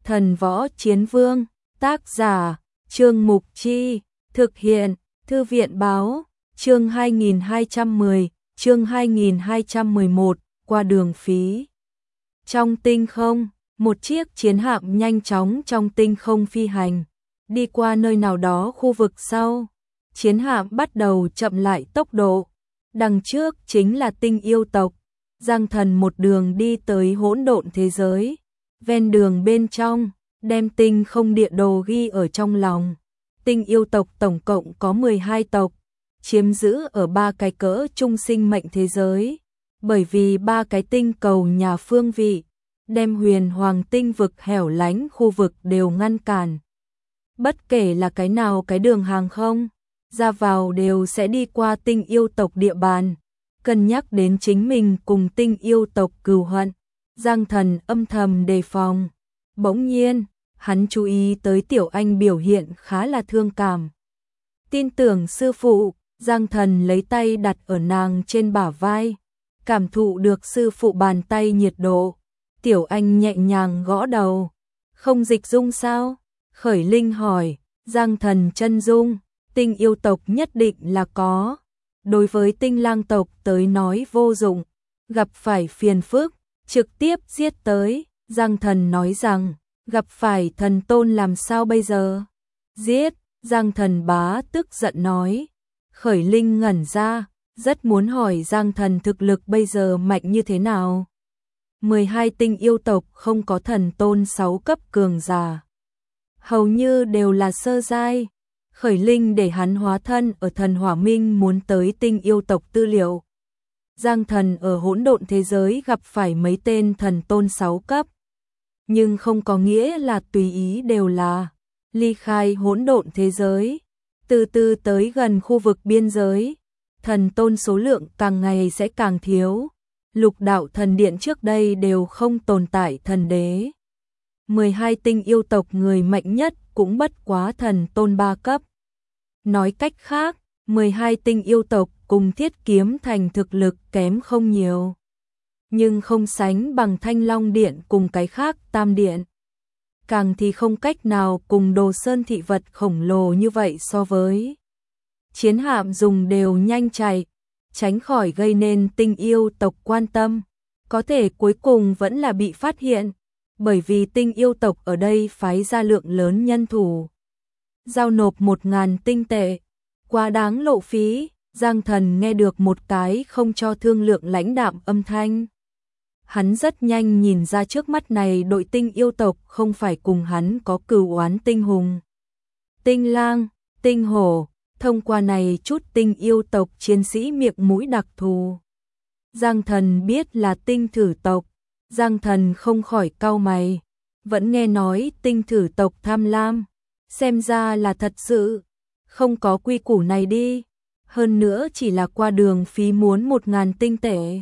Thần Võ Chiến Vương, tác giả, Trương Mục Chi, thực hiện, Thư viện báo, chương 2210, chương 2211, qua đường phí. Trong tinh không, một chiếc chiến hạm nhanh chóng trong tinh không phi hành, đi qua nơi nào đó khu vực sau. Chiến hạm bắt đầu chậm lại tốc độ, đằng trước chính là tinh yêu tộc. Giang Thần một đường đi tới hỗn độn thế giới, ven đường bên trong, đem tinh không địa đồ ghi ở trong lòng. Tinh yêu tộc tổng cộng có 12 tộc, chiếm giữ ở 3 cái cỡ trung sinh mệnh thế giới, bởi vì 3 cái tinh cầu nhà phương vị, đem huyền hoàng tinh vực hẻo lánh khu vực đều ngăn cản. Bất kể là cái nào cái đường hàng không, ra vào đều sẽ đi qua tinh yêu tộc địa bàn. Cân nhắc đến chính mình cùng tinh yêu tộc cừu hận, Giang Thần âm thầm đề phòng. Bỗng nhiên, hắn chú ý tới Tiểu Anh biểu hiện khá là thương cảm. Tin tưởng sư phụ, Giang Thần lấy tay đặt ở nàng trên bả vai, cảm thụ được sư phụ bàn tay nhiệt độ. Tiểu Anh nhẹ nhàng gõ đầu. Không dịch dung sao? Khởi Linh hỏi. Giang Thần chân dung, tinh yêu tộc nhất định là có. Đối với tinh lang tộc tới nói vô dụng, gặp phải phiền phức, trực tiếp giết tới. Giang Thần nói rằng, gặp phải thần tôn làm sao bây giờ? Giết, Giang Thần bá tức giận nói. Khởi Linh ngẩn ra, rất muốn hỏi Giang Thần thực lực bây giờ mạnh như thế nào. 12 tinh yêu tộc không có thần tôn 6 cấp cường giả, hầu như đều là sơ giai. Khởi Linh để hắn hóa thân ở thần hỏa minh muốn tới tinh yêu tộc tư liệu. Giang Thần ở hỗn độn thế giới gặp phải mấy tên thần tôn 6 cấp, nhưng không có nghĩa là tùy ý đều là. Ly khai hỗn độn thế giới, từ từ tới gần khu vực biên giới, thần tôn số lượng càng ngày sẽ càng thiếu. Lục đạo thần điện trước đây đều không tồn tại thần đế. 12 tinh yêu tộc người mạnh nhất cũng bất quá thần tôn 3 cấp. Nói cách khác, 12 tinh yêu tộc cùng Thiết Kiếm Thành thực lực kém không nhiều, nhưng không sánh bằng Thanh Long Điện cùng cái khác Tam Điện. Càng thì không cách nào cùng Đồ Sơn thị vật khổng lồ như vậy so với. Chiến hạm dùng đều nhanh chạy, tránh khỏi gây nên tinh yêu tộc quan tâm. Có thể cuối cùng vẫn là bị phát hiện, bởi vì tinh yêu tộc ở đây phái ra lượng lớn nhân thủ. Giao nộp 1000 tinh tệ, quá đáng lộ phí. Giang Thần nghe được một cái không cho thương lượng lãnh đạm âm thanh. Hắn rất nhanh nhìn ra trước mắt này đội tinh yêu tộc không phải cùng hắn có cừu oán tinh hùng. Tinh lang, tinh hổ, thông qua này chút tinh yêu tộc chiến sĩ miệng mũi đặc thù. Giang Thần biết là tinh thử tộc, Giang Thần không khỏi cau mày, vẫn nghe nói tinh thử tộc tham lam, xem ra là thật sự, không có quy củ này đi, hơn nữa chỉ là qua đường phí muốn 1000 tinh tệ.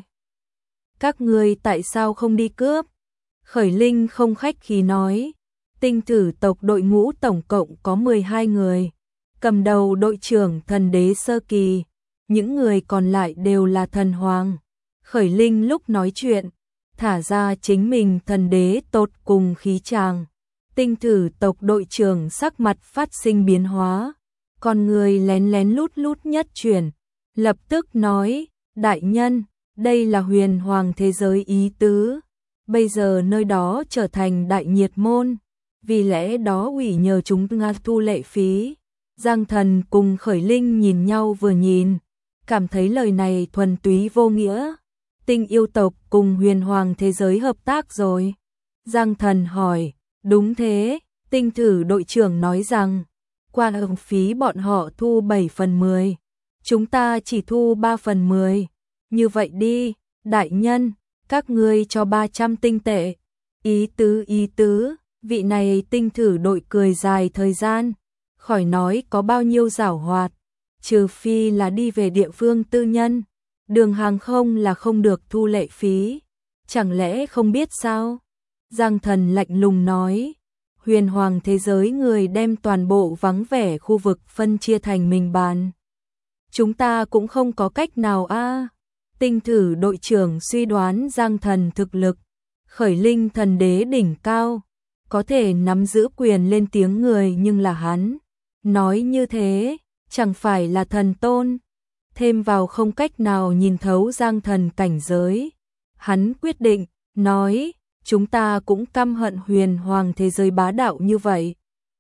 Các ngươi tại sao không đi cướp? Khởi Linh không khách khí nói, tinh thử tộc đội ngũ tổng cộng có 12 người, cầm đầu đội trưởng thần đế sơ kỳ, những người còn lại đều là thần hoàng. Khởi Linh lúc nói chuyện, thả ra chính mình thần đế tột cùng khí tràng. Tinh thử tộc đội trưởng sắc mặt phát sinh biến hóa, con người lén lén lút lút nhất chuyển, lập tức nói, đại nhân, đây là huyền hoàng thế giới ý tứ, bây giờ nơi đó trở thành đại nhiệt môn, vì lẽ đó ủy nhờ chúng ta thu lệ phí. Giang Thần cùng Khởi Linh nhìn nhau vừa nhìn, cảm thấy lời này thuần túy vô nghĩa. Tinh yêu tộc cùng huyền hoàng thế giới hợp tác rồi. Giang Thần hỏi, đúng thế, tinh thử đội trưởng nói rằng, qua ứng phí bọn họ thu 7/10, chúng ta chỉ thu 3/10. Như vậy đi, đại nhân, các ngươi cho 300 tinh tệ. Ý tứ, vị này tinh thử đội cười dài thời gian, khỏi nói có bao nhiêu giảo hoạt, trừ phi là đi về địa phương tư nhân, đường hàng không là không được thu lệ phí, chẳng lẽ không biết sao? Giang Thần lạnh lùng nói, huyền hoàng thế giới người đem toàn bộ vắng vẻ khu vực phân chia thành mình bàn. Chúng ta cũng không có cách nào a. Tinh thử đội trưởng suy đoán Giang Thần thực lực, Khởi Linh thần đế đỉnh cao, có thể nắm giữ quyền lên tiếng người nhưng là hắn. Nói như thế, chẳng phải là thần tôn. Thêm vào không cách nào nhìn thấu Giang Thần cảnh giới. Hắn quyết định, nói, chúng ta cũng căm hận huyền hoàng thế giới bá đạo như vậy.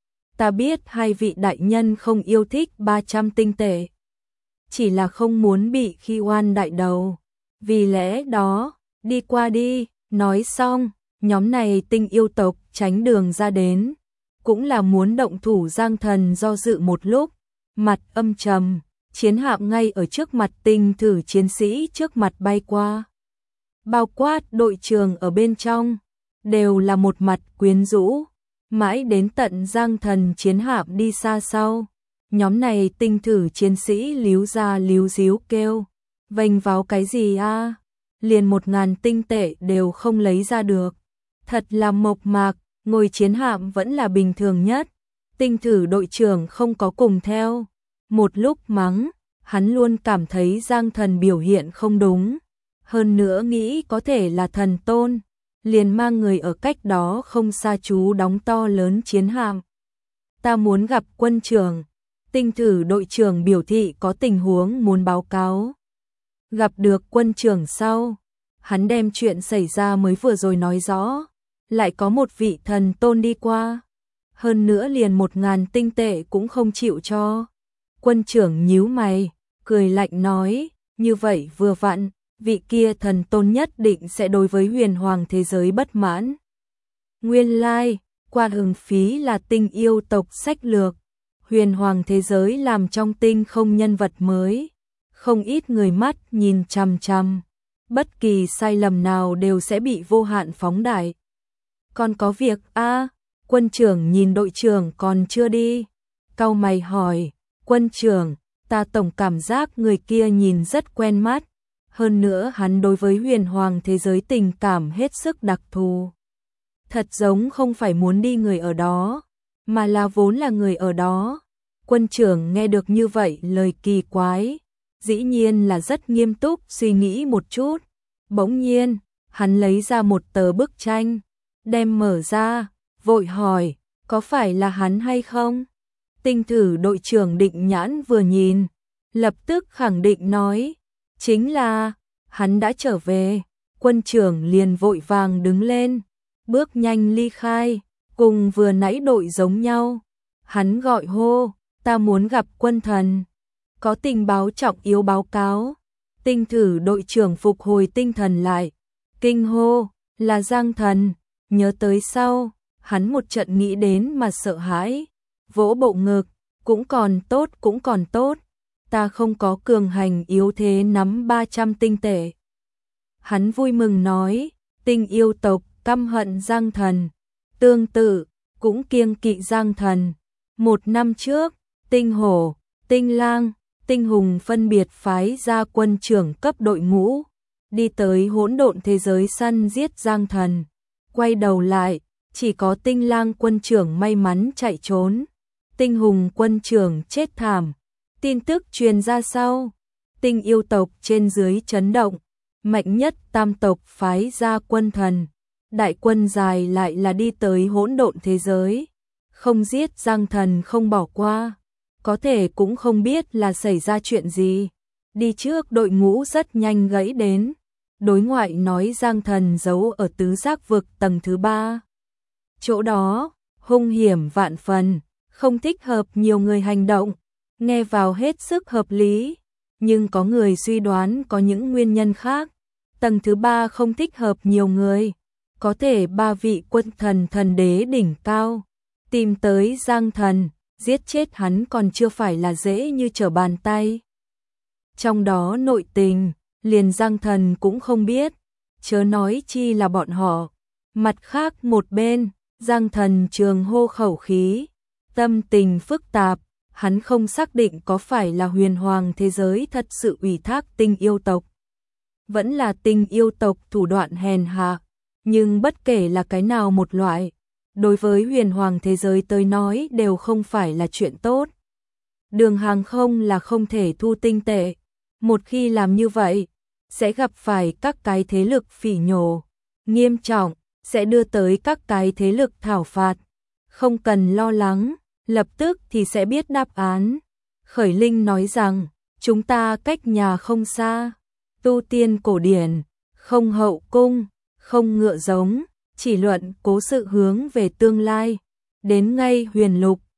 Ta biết hai vị đại nhân không yêu thích 300 tinh tệ. Chỉ là không muốn bị khi oan đại đầu. Vì lẽ đó, đi qua đi, nói xong, nhóm này tinh yêu tộc tránh đường ra đến. Cũng là muốn động thủ. Giang Thần do dự một lúc, mặt âm trầm, chiến hạm ngay ở trước mặt tinh thử chiến sĩ trước mặt bay qua. Bao quát đội trưởng ở bên trong, đều là một mặt quyến rũ. Mãi đến tận Giang Thần chiến hạm đi xa sau, nhóm này tinh thử chiến sĩ líu ra líu díu kêu, vênh váo cái gì a? Liền 1000 tinh tệ đều không lấy ra được. Thật là mộc mạc, ngồi chiến hạm vẫn là bình thường nhất. Tinh thử đội trưởng không có cùng theo. Một lúc mắng, hắn luôn cảm thấy Giang Thần biểu hiện không đúng. Hơn nữa nghĩ có thể là thần tôn, liền mang người ở cách đó không xa chú đóng to lớn chiến hạm. Ta muốn gặp quân trưởng. Tinh thử đội trưởng biểu thị có tình huống muốn báo cáo. Gặp được quân trưởng sau, hắn đem chuyện xảy ra mới vừa rồi nói rõ. Lại có một vị thần tôn đi qua. Hơn nữa liền 1000 tinh tệ cũng không chịu cho. Quân trưởng nhíu mày, cười lạnh nói, như vậy vừa vặn, vị kia thần tôn nhất định sẽ đối với huyền hoàng thế giới bất mãn. Nguyên lai, qua hưởng phí là tinh yêu tộc sách lược. Huyền hoàng thế giới làm trong tinh không nhân vật mới. Không ít người mắt nhìn chằm chằm. Bất kỳ sai lầm nào đều sẽ bị vô hạn phóng đại. Còn có việc a? Quân trưởng nhìn đội trưởng còn chưa đi. Cau mày hỏi, quân trưởng, ta tổng cảm giác người kia nhìn rất quen mắt. Hơn nữa hắn đối với huyền hoàng thế giới tình cảm hết sức đặc thù. Thật giống không phải muốn đi người ở đó, mà là vốn là người ở đó. Quân trưởng nghe được như vậy lời kỳ quái, dĩ nhiên là rất nghiêm túc suy nghĩ một chút. Bỗng nhiên, hắn lấy ra một tờ bức tranh, đem mở ra, vội hỏi, có phải là hắn hay không? Tinh thử đội trưởng định nhãn vừa nhìn, lập tức khẳng định nói, chính là, hắn đã trở về. Quân trưởng liền vội vàng đứng lên, bước nhanh ly khai, cùng vừa nãy đội giống nhau. Hắn gọi hô, ta muốn gặp quân thần, có tình báo trọng yếu báo cáo. Tinh thử đội trưởng phục hồi tinh thần lại, kinh hô, là Giang Thần. Nhớ tới sau, hắn một trận nghĩ đến mà sợ hãi, vỗ bộ ngực, cũng còn tốt, ta không có cường hành yếu thế nắm 300 tinh tệ. Hắn vui mừng nói, tinh yêu tộc căm hận Giang Thần, tương tự, cũng kiêng kỵ Giang Thần. 1 năm trước, tinh hổ, tinh lang, tinh hùng phân biệt phái ra quân trưởng cấp đội ngũ, đi tới hỗn độn thế giới săn giết Giang Thần. Quay đầu lại, chỉ có tinh lang quân trưởng may mắn chạy trốn. Tinh hùng quân trưởng chết thảm. Tin tức truyền ra sau, tinh yêu tộc trên dưới chấn động. Mạnh nhất tam tộc phái ra quân thần. Đại quân dài lại là đi tới hỗn độn thế giới. Không giết Giang Thần không bỏ qua. Có thể cũng không biết là xảy ra chuyện gì. Đi trước đội ngũ rất nhanh gãy đến. Đối ngoại nói Giang Thần giấu ở tứ giác vực tầng thứ 3. Chỗ đó, hung hiểm vạn phần, không thích hợp nhiều người hành động, nghe vào hết sức hợp lý. Nhưng có người suy đoán có những nguyên nhân khác. Tầng thứ 3 không thích hợp nhiều người, có thể 3 vị quân thần thần đế đỉnh cao. Tìm tới Giang Thần, giết chết hắn còn chưa phải là dễ như trở bàn tay. Trong đó nội tình, liền Giang Thần cũng không biết, chớ nói chi là bọn họ. Mặt khác một bên, Giang Thần trường hô khẩu khí, tâm tình phức tạp, hắn không xác định có phải là huyền hoàng thế giới thật sự ủy thác tinh yêu tộc. Vẫn là tinh yêu tộc thủ đoạn hèn hạ, nhưng bất kể là cái nào một loại, đối với huyền hoàng thế giới tới nói đều không phải là chuyện tốt. Đường hàng không là không thể thu tinh tệ, một khi làm như vậy, sẽ gặp phải các cái thế lực phỉ nhổ, nghiêm trọng, sẽ đưa tới các cái thế lực thảo phạt. Không cần lo lắng, lập tức thì sẽ biết đáp án. Khởi Linh nói rằng, chúng ta cách nhà không xa, tu tiên cổ điển, không hậu cung, không ngựa giống, chỉ luận cố sự hướng về tương lai. Đến ngay Huyền Lục,